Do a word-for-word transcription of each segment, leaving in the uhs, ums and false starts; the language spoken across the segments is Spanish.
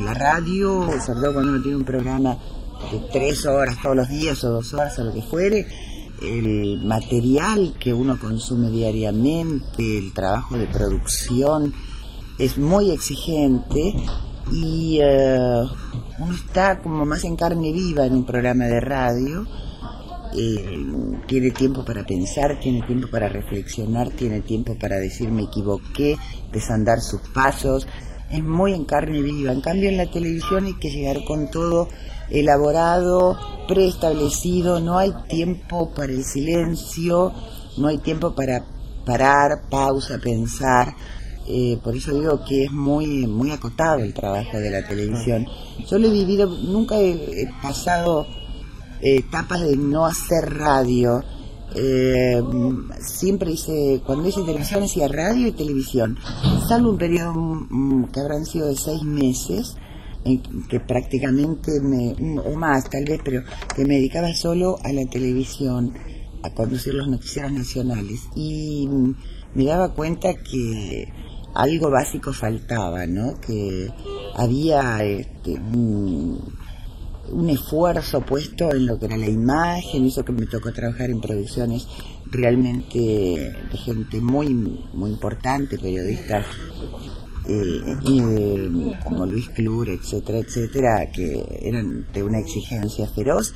la radio, sobre todo cuando uno tiene un programa de tres horas todos los días o dos horas o lo que fuere, el material que uno consume diariamente, el trabajo de producción es muy exigente y uh, uno está como más en carne viva en un programa de radio. Eh, tiene tiempo para pensar, tiene tiempo para reflexionar, tiene tiempo para decir me equivoqué, desandar sus pasos, es muy en carne viva. En cambio en la televisión hay que llegar con todo elaborado, preestablecido, no hay tiempo para el silencio, no hay tiempo para parar, pausa, pensar. Eh, por eso digo que es muy muy acotado el trabajo de la televisión. Yo lo he vivido, nunca he, he pasado etapas de no hacer radio. Eh, siempre hice, cuando hice televisión hacía radio y televisión, salvo un periodo um, que habrán sido de seis meses en que prácticamente me, o más tal vez, pero que me dedicaba solo a la televisión, a conducir los noticieros nacionales, y me daba cuenta que algo básico faltaba, ¿no? Que había este, un un esfuerzo puesto en lo que era la imagen, eso que me tocó trabajar en producciones realmente de gente muy muy importante, periodistas eh, eh, como Luis Clure, etcétera, etcétera, que eran de una exigencia feroz,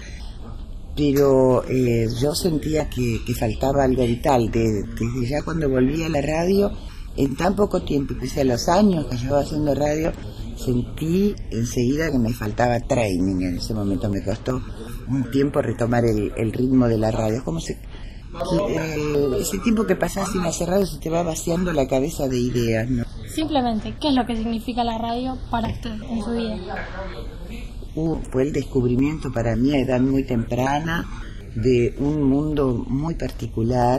pero eh, yo sentía que, que faltaba algo vital. De, desde ya cuando volví a la radio, en tan poco tiempo, pese a los años que llevaba haciendo radio, sentí enseguida que me faltaba training. En ese momento me costó un tiempo retomar el, el ritmo de la radio. Es como si eh, ese tiempo que pasás sin hacer radio se te va vaciando la cabeza de ideas, ¿no? Simplemente, ¿qué es lo que significa la radio para usted en su vida? Uh, fue el descubrimiento para mí a edad muy temprana de un mundo muy particular.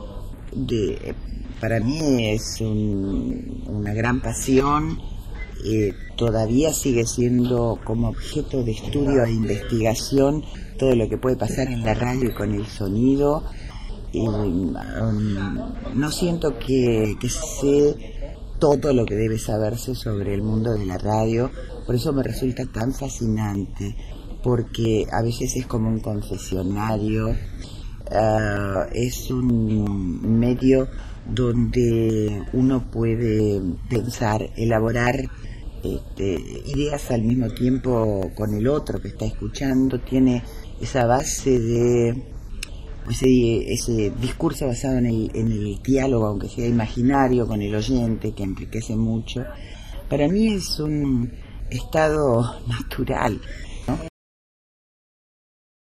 De, para mí es un, una gran pasión. Eh, todavía sigue siendo como objeto de estudio e investigación todo lo que puede pasar en la radio y con el sonido. Eh, um, no siento que, que sé todo lo que debe saberse sobre el mundo de la radio, por eso me resulta tan fascinante, porque a veces es como un confesionario, uh, es un medio donde uno puede pensar, elaborar Este, ideas al mismo tiempo con el otro que está escuchando. Tiene esa base de ese, ese discurso basado en el, en el diálogo, aunque sea imaginario, con el oyente, que enriquece mucho. Para mí es un estado natural